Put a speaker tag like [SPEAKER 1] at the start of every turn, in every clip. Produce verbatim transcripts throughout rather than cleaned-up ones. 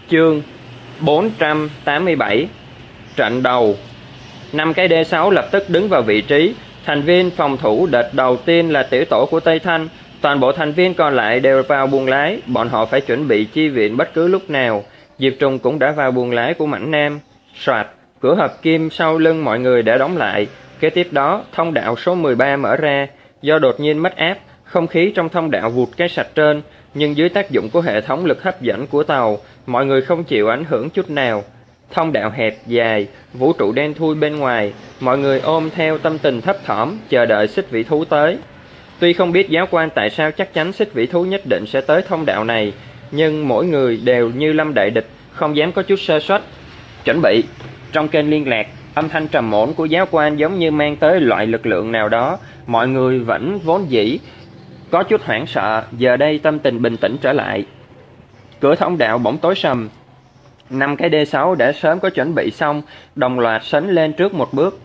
[SPEAKER 1] Chương bốn trăm tám mươi bảy. Trận đầu. Năm cái D sáu lập tức đứng vào vị trí. Thành viên phòng thủ đợt đầu tiên là tiểu tổ của Tây Thanh. Toàn bộ thành viên còn lại đều vào buồng lái. Bọn họ phải chuẩn bị chi viện bất cứ lúc nào. Diệp Trùng cũng đã vào buồng lái của Mãnh Nam. Soạt, cửa hợp kim sau lưng mọi người đã đóng lại. Kế tiếp đó, thông đạo số mười ba mở ra. Do đột nhiên mất áp, không khí trong thông đạo vụt cái sạch trơn. Nhưng dưới tác dụng của hệ thống lực hấp dẫn của tàu, mọi người không chịu ảnh hưởng chút nào. Thông đạo hẹp, dài, vũ trụ đen thui bên ngoài, mọi người ôm theo tâm tình thấp thỏm, chờ đợi xích vĩ thú tới. Tuy không biết giáo quan tại sao chắc chắn xích vĩ thú nhất định sẽ tới thông đạo này, nhưng mỗi người đều như lâm đại địch, không dám có chút sơ suất. Chuẩn bị. Trong kênh liên lạc, âm thanh trầm ổn của giáo quan giống như mang tới loại lực lượng nào đó. Mọi người vẫn vốn dĩ có chút hoảng sợ, giờ đây tâm tình bình tĩnh trở lại. Cửa thông đạo bỗng tối sầm. Năm cái D sáu đã sớm có chuẩn bị xong, đồng loạt sấn lên trước một bước.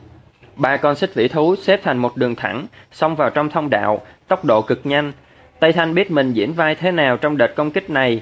[SPEAKER 1] Ba con xích vĩ thú xếp thành một đường thẳng, xông vào trong thông đạo, tốc độ cực nhanh. Tây Thanh biết mình diễn vai thế nào trong đợt công kích này.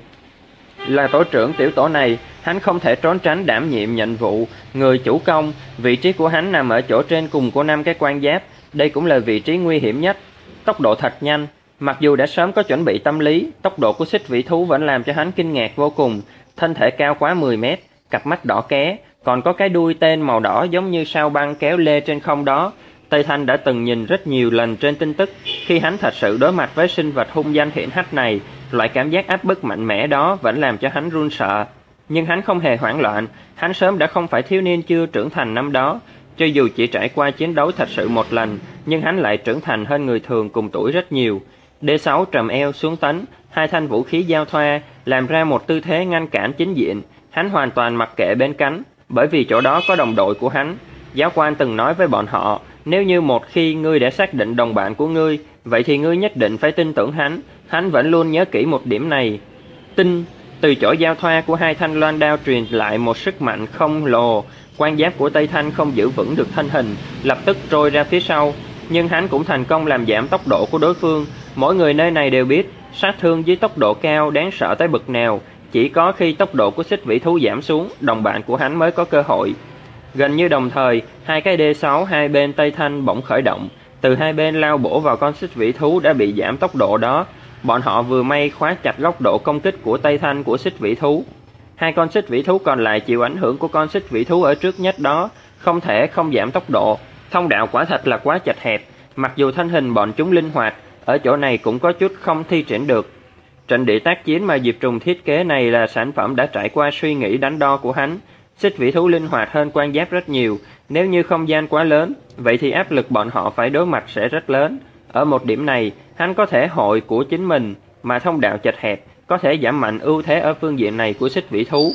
[SPEAKER 1] Là tổ trưởng tiểu tổ này, hắn không thể trốn tránh đảm nhiệm nhiệm vụ người chủ công. Vị trí của hắn nằm ở chỗ trên cùng của năm cái quan giáp. Đây cũng là vị trí nguy hiểm nhất. Tốc độ thật nhanh. Mặc dù đã sớm có chuẩn bị tâm lý, tốc độ của xích vĩ thú vẫn làm cho hắn kinh ngạc vô cùng. Thân thể cao quá mười mét, cặp mắt đỏ ké, còn có cái đuôi tên màu đỏ giống như sao băng kéo lê trên không đó. Tây Thanh đã từng nhìn rất nhiều lần trên tin tức. Khi hắn thật sự đối mặt với sinh vật hung danh hiển hách này, loại cảm giác áp bức mạnh mẽ đó vẫn làm cho hắn run sợ. Nhưng hắn không hề hoảng loạn, hắn sớm đã không phải thiếu niên chưa trưởng thành năm đó. Cho dù chỉ trải qua chiến đấu thật sự một lần, nhưng hắn lại trưởng thành hơn người thường cùng tuổi rất nhiều. D sáu trầm eo xuống tấn, hai thanh vũ khí giao thoa, làm ra một tư thế ngăn cản chính diện. Hắn hoàn toàn mặc kệ bên cánh, bởi vì chỗ đó có đồng đội của hắn. Giáo quan từng nói với bọn họ, nếu như một khi ngươi đã xác định đồng bạn của ngươi, vậy thì ngươi nhất định phải tin tưởng hắn. Hắn vẫn luôn nhớ kỹ một điểm này. Tin. Từ chỗ giao thoa của hai thanh loan đao truyền lại một sức mạnh khổng lồ. Quan giáp của Tây Thanh không giữ vững được thân hình, lập tức trôi ra phía sau. Nhưng hắn cũng thành công làm giảm tốc độ của đối phương. Mỗi người nơi này đều biết, sát thương dưới tốc độ cao đáng sợ tới bực nào. Chỉ có khi tốc độ của xích vĩ thú giảm xuống, đồng bạn của hắn mới có cơ hội. Gần như đồng thời, hai cái D sáu hai bên Tây Thanh bỗng khởi động. Từ hai bên lao bổ vào con xích vĩ thú đã bị giảm tốc độ đó. Bọn họ vừa may khóa chặt góc độ công kích của Tây Thanh của xích vĩ thú. Hai con xích vĩ thú còn lại chịu ảnh hưởng của con xích vĩ thú ở trước nhất đó, không thể không giảm tốc độ. Thông đạo quả thật là quá chật hẹp, mặc dù thân hình bọn chúng linh hoạt, ở chỗ này cũng có chút không thi triển được. Trận địa tác chiến mà Diệp Trùng thiết kế này là sản phẩm đã trải qua suy nghĩ đánh đo của hắn. Xích vĩ thú linh hoạt hơn quan giáp rất nhiều, nếu như không gian quá lớn, vậy thì áp lực bọn họ phải đối mặt sẽ rất lớn. Ở một điểm này, hắn có thể hội của chính mình, mà thông đạo chật hẹp, có thể giảm mạnh ưu thế ở phương diện này của xích vĩ thú.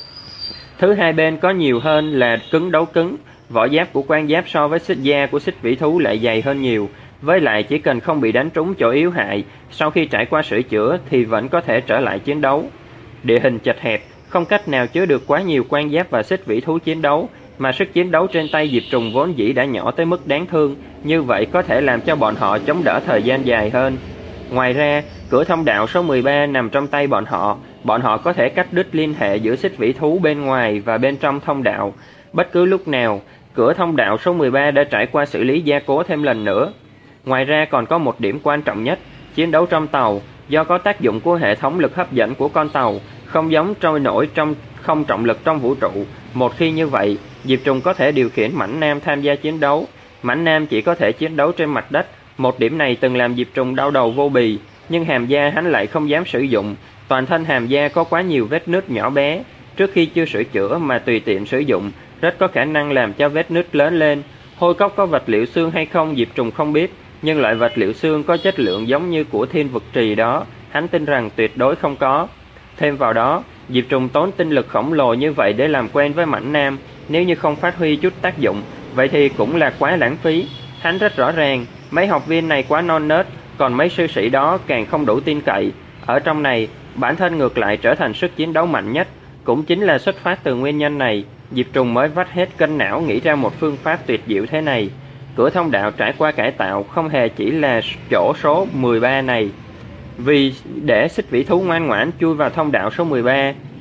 [SPEAKER 1] Thứ hai bên có nhiều hơn là cứng đấu cứng, vỏ giáp của quan giáp so với xích da của xích vĩ thú lại dày hơn nhiều. Với lại chỉ cần không bị đánh trúng chỗ yếu hại, sau khi trải qua sửa chữa thì vẫn có thể trở lại chiến đấu. Địa hình chật hẹp, không cách nào chứa được quá nhiều quan giáp và xích vĩ thú chiến đấu, mà sức chiến đấu trên tay Diệp Trùng vốn dĩ đã nhỏ tới mức đáng thương, như vậy có thể làm cho bọn họ chống đỡ thời gian dài hơn. Ngoài ra, cửa thông đạo số mười ba nằm trong tay bọn họ, bọn họ có thể cắt đứt liên hệ giữa xích vĩ thú bên ngoài và bên trong thông đạo. Bất cứ lúc nào, cửa thông đạo số mười ba đã trải qua xử lý gia cố thêm lần nữa. Ngoài ra còn có một điểm quan trọng nhất, chiến đấu trong tàu, do có tác dụng của hệ thống lực hấp dẫn của con tàu, không giống trôi nổi trong không trọng lực trong vũ trụ. Một khi như vậy, Diệp Trùng có thể điều khiển Mãnh Nam tham gia chiến đấu. Mãnh Nam chỉ có thể chiến đấu trên mặt đất, một điểm này từng làm Diệp Trùng đau đầu vô bì, nhưng hàm da hắn lại không dám sử dụng. Toàn thân hàm da có quá nhiều vết nứt nhỏ bé, trước khi chưa sửa chữa mà tùy tiện sử dụng, rất có khả năng làm cho vết nứt lớn lên. Hôi cốc có vật liệu xương hay không Diệp Trùng không biết, nhưng loại vật liệu xương có chất lượng giống như của thiên vực trì đó, hắn tin rằng tuyệt đối không có. Thêm vào đó, Diệp Trùng tốn tinh lực khổng lồ như vậy để làm quen với Mãnh Nam, nếu như không phát huy chút tác dụng, vậy thì cũng là quá lãng phí. Hắn rất rõ ràng, mấy học viên này quá non nớt, còn mấy sư sĩ đó càng không đủ tin cậy. Ở trong này, bản thân ngược lại trở thành sức chiến đấu mạnh nhất. Cũng chính là xuất phát từ nguyên nhân này, Diệp Trùng mới vắt hết cân não nghĩ ra một phương pháp tuyệt diệu thế này. Cửa thông đạo trải qua cải tạo không hề chỉ là chỗ số mười ba này. Vì để xích vĩ thú ngoan ngoãn chui vào thông đạo số mười ba,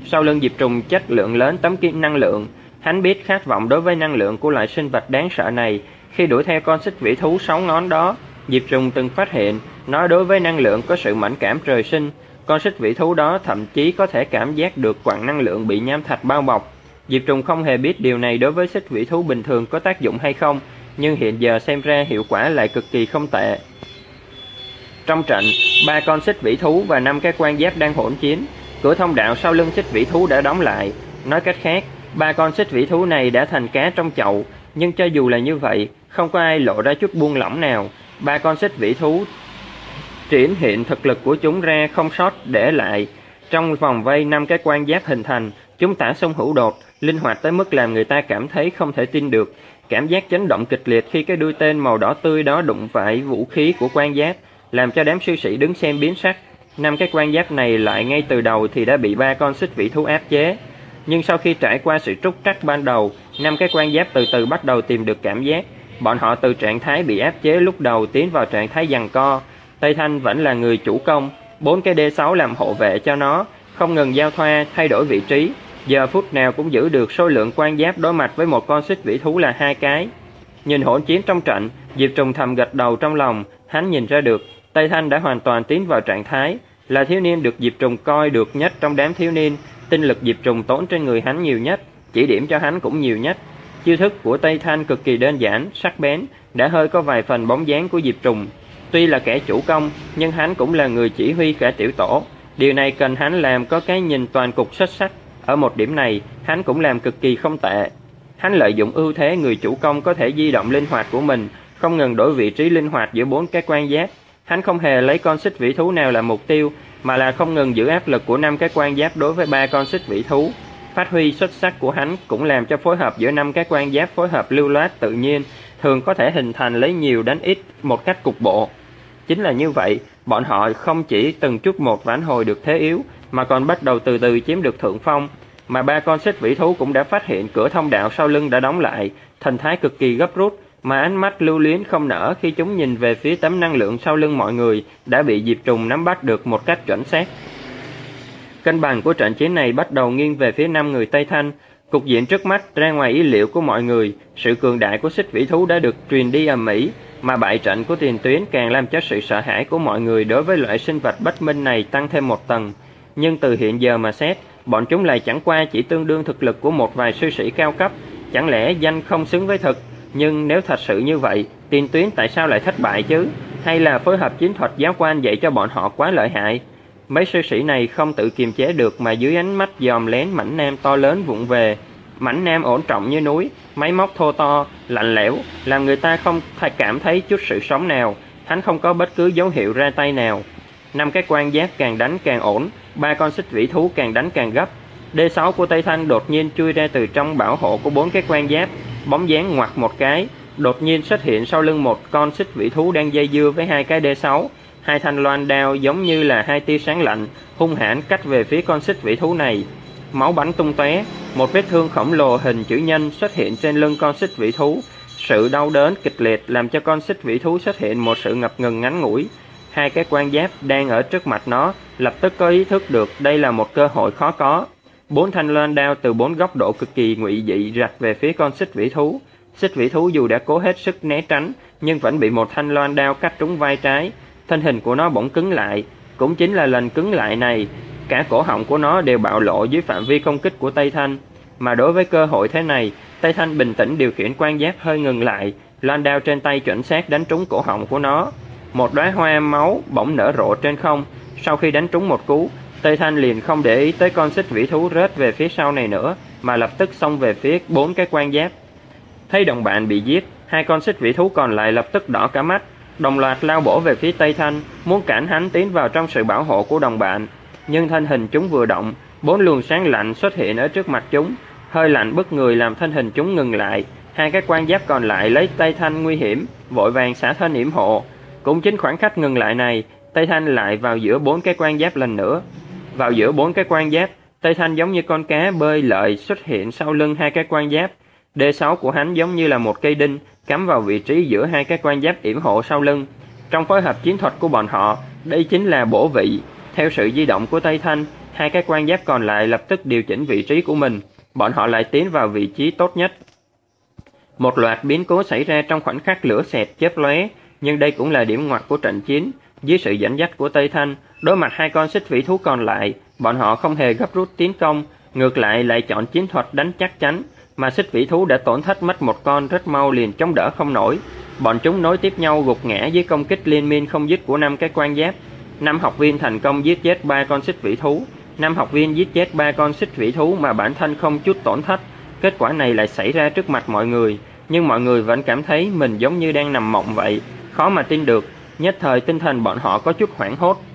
[SPEAKER 1] Sau lưng Diệp Trùng chất lượng lớn tấm kim năng lượng. Hắn biết khát vọng đối với năng lượng của loại sinh vật đáng sợ này. Khi đuổi theo con xích vĩ thú sáu ngón đó, Diệp Trùng từng phát hiện nó đối với năng lượng có sự mẫn cảm trời sinh. Con xích vĩ thú đó thậm chí có thể cảm giác được quặng năng lượng bị nham thạch bao bọc. Diệp Trùng không hề biết điều này đối với xích vĩ thú bình thường có tác dụng hay không, nhưng hiện giờ xem ra hiệu quả lại cực kỳ không tệ. Trong trận, ba con xích vĩ thú và năm cái quan giáp đang hỗn chiến. Cửa thông đạo sau lưng xích vĩ thú đã đóng lại. Nói cách khác, ba con xích vĩ thú này đã thành cá trong chậu. Nhưng cho dù là như vậy, không có ai lộ ra chút buông lỏng nào. Ba con xích vĩ thú triển hiện thực lực của chúng ra không sót để lại. Trong vòng vây năm cái quan giáp hình thành, chúng tả xung hữu đột, linh hoạt tới mức làm người ta cảm thấy không thể tin được. Cảm giác chấn động kịch liệt khi cái đuôi tên màu đỏ tươi đó đụng phải vũ khí của quan giáp, làm cho đám sư sĩ đứng xem biến sắc. Năm cái quan giáp này lại ngay từ đầu thì đã bị ba con xích vĩ thú áp chế. Nhưng sau khi trải qua sự trúc trắc ban đầu, năm cái quan giáp từ từ bắt đầu tìm được cảm giác. Bọn họ từ trạng thái bị áp chế lúc đầu tiến vào trạng thái giằng co. Tây Thanh vẫn là người chủ công, bốn cái D sáu làm hộ vệ cho nó, không ngừng giao thoa, thay đổi vị trí. Giờ phút nào cũng giữ được số lượng quan giáp đối mặt với một con xích vĩ thú là hai cái. Nhìn hỗn chiến trong trận, Diệp Trùng thầm gật đầu trong lòng. Hắn nhìn ra được Tây Thanh đã hoàn toàn tiến vào trạng thái, là thiếu niên được Diệp Trùng coi được nhất trong đám thiếu niên. Tinh lực Diệp Trùng tốn trên người hắn nhiều nhất, chỉ điểm cho hắn cũng nhiều nhất. Chiêu thức của Tây Thanh cực kỳ đơn giản, sắc bén, đã hơi có vài phần bóng dáng của Diệp Trùng. Tuy là kẻ chủ công, nhưng hắn cũng là người chỉ huy cả tiểu tổ. Điều này cần hắn làm có cái nhìn toàn cục xuất sắc. Ở một điểm này, hắn cũng làm cực kỳ không tệ. Hắn lợi dụng ưu thế người chủ công có thể di động linh hoạt của mình, không ngừng đổi vị trí linh hoạt giữa bốn cái quan giáp. Hắn không hề lấy con xích vĩ thú nào làm mục tiêu, mà là không ngừng giữ áp lực của năm cái quan giáp đối với ba con xích vĩ thú. Phát huy xuất sắc của hắn cũng làm cho phối hợp giữa năm cái quan giáp phối hợp lưu loát tự nhiên, thường có thể hình thành lấy nhiều đánh ít một cách cục bộ. Chính là như vậy, bọn họ không chỉ từng chút một vãn hồi được thế yếu, mà còn bắt đầu từ từ chiếm được thượng phong. Mà ba con xích vĩ thú cũng đã phát hiện cửa thông đạo sau lưng đã đóng lại, thần thái cực kỳ gấp rút, mà ánh mắt lưu luyến không nở khi chúng nhìn về phía tấm năng lượng sau lưng mọi người đã bị Diệp Trùng nắm bắt được một cách chuẩn xác. Cân bằng của trận chiến này bắt đầu nghiêng về phía năm người Tây Thanh. Cục diện trước mắt ra ngoài ý liệu của mọi người, sự cường đại của xích vĩ thú đã được truyền đi ầm ĩ, mà bại trận của tiền tuyến càng làm cho sự sợ hãi của mọi người đối với loại sinh vật bất minh này tăng thêm một tầng. Nhưng từ hiện giờ mà xét, bọn chúng lại chẳng qua chỉ tương đương thực lực của một vài sư sĩ cao cấp, chẳng lẽ danh không xứng với thực? Nhưng nếu thật sự như vậy, tiền tuyến tại sao lại thất bại chứ? Hay là phối hợp chiến thuật giáo quan dạy cho bọn họ quá lợi hại? Mấy sư sĩ này không tự kiềm chế được mà dưới ánh mắt dòm lén mảnh nam to lớn vụng về. Mảnh nam ổn trọng như núi, máy móc thô to, lạnh lẽo, làm người ta không thể cảm thấy chút sự sống nào. Hắn không có bất cứ dấu hiệu ra tay nào. Năm cái quan giáp càng đánh càng ổn, ba con xích vĩ thú càng đánh càng gấp. D sáu của Tây Thanh đột nhiên chui ra từ trong bảo hộ của bốn cái quan giáp, bóng dáng ngoặt một cái, đột nhiên xuất hiện sau lưng một con xích vĩ thú đang dây dưa với hai cái D sáu. Hai thanh loan đao giống như là hai tia sáng lạnh, hung hãn cắt về phía con xích vĩ thú này. Máu bắn tung tóe, một vết thương khổng lồ hình chữ nhân xuất hiện trên lưng con xích vĩ thú. Sự đau đớn kịch liệt làm cho con xích vĩ thú xuất hiện một sự ngập ngừng ngắn ngủi. Hai cái quan giáp đang ở trước mặt nó lập tức có ý thức được đây là một cơ hội khó có. Bốn thanh loan đao từ bốn góc độ cực kỳ ngụy dị rạch về phía con xích vĩ thú. Xích vĩ thú dù đã cố hết sức né tránh, nhưng vẫn bị một thanh loan đao cắt trúng vai trái. Thân hình của nó bỗng cứng lại, cũng chính là lần cứng lại này, cả cổ họng của nó đều bạo lộ dưới phạm vi công kích của Tây Thanh. Mà đối với cơ hội thế này, Tây Thanh bình tĩnh điều khiển quan giáp hơi ngừng lại, loan đao trên tay chuẩn xác đánh trúng cổ họng của nó. Một đóa hoa máu bỗng nở rộ trên không. Sau khi đánh trúng một cú, Tây Thanh liền không để ý tới con xích vĩ thú rết về phía sau này nữa, mà lập tức xông về phía bốn cái quan giáp. Thấy đồng bạn bị giết, hai con xích vĩ thú còn lại lập tức đỏ cả mắt, đồng loạt lao bổ về phía Tây Thanh, muốn cản hắn tiến vào trong sự bảo hộ của đồng bạn. Nhưng thân hình chúng vừa động, bốn luồng sáng lạnh xuất hiện ở trước mặt chúng, hơi lạnh bức người làm thân hình chúng ngừng lại. Hai cái quan giáp còn lại lấy Tây Thanh nguy hiểm, vội vàng xả thân yểm hộ. Cũng chính khoảnh khắc ngừng lại này, Tây Thanh lại vào giữa bốn cái quan giáp lần nữa. Vào giữa bốn cái quan giáp, Tây Thanh giống như con cá bơi lợi xuất hiện sau lưng hai cái quan giáp. D sáu của hắn giống như là một cây đinh cắm vào vị trí giữa hai cái quan giáp yểm hộ sau lưng. Trong phối hợp chiến thuật của bọn họ, đây chính là bổ vị. Theo sự di động của Tây Thanh, hai cái quan giáp còn lại lập tức điều chỉnh vị trí của mình, bọn họ lại tiến vào vị trí tốt nhất. Một loạt biến cố xảy ra trong khoảnh khắc lửa xẹt chớp lóe, nhưng đây cũng là điểm ngoặt của trận chiến. Dưới sự dẫn dắt của Tây Thanh, đối mặt hai con xích vĩ thú còn lại, bọn họ không hề gấp rút tiến công, ngược lại lại chọn chiến thuật đánh chắc chắn, mà xích vĩ thú đã tổn thất mất một con rất mau liền chống đỡ không nổi. Bọn chúng nối tiếp nhau gục ngã dưới công kích liên miên không dứt của năm cái quan giáp. Năm học viên thành công giết chết ba con xích vĩ thú. Năm học viên giết chết ba con xích vĩ thú mà bản thân không chút tổn thất. Kết quả này lại xảy ra trước mặt mọi người, nhưng mọi người vẫn cảm thấy mình giống như đang nằm mộng vậy, khó mà tin được. Nhất thời tinh thần bọn họ có chút hoảng hốt.